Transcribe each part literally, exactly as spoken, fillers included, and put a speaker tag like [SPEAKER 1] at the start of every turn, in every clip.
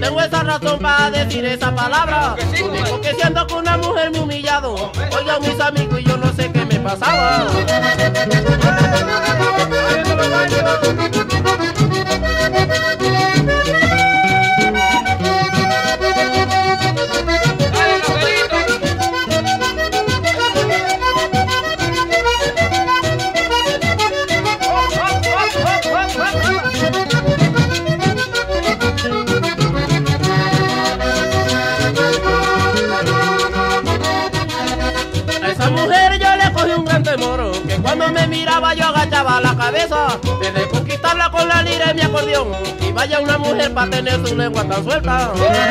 [SPEAKER 1] tengo esa razón para decir esa palabra. Porque siento que una mujer me ha humillado. Oigan mis amigos y yo no sé qué me pasaba. Que cuando me miraba yo agachaba la cabeza, desde conquistarla con la lira y mi acordeón, y vaya una mujer para tener su lengua tan suelta.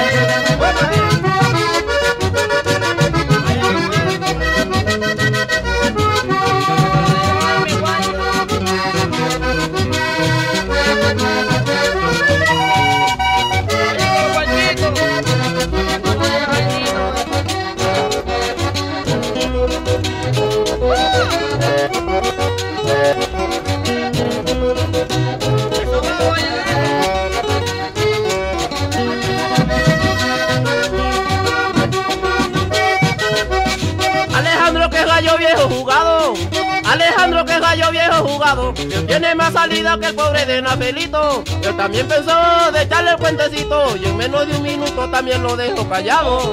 [SPEAKER 1] Alejandro que es gallo viejo jugado, Alejandro que es gallo viejo jugado, él tiene más salida que el pobre de Nafelito. Él también pensó de echarle el cuentecito y en menos de un minuto también lo dejó callado.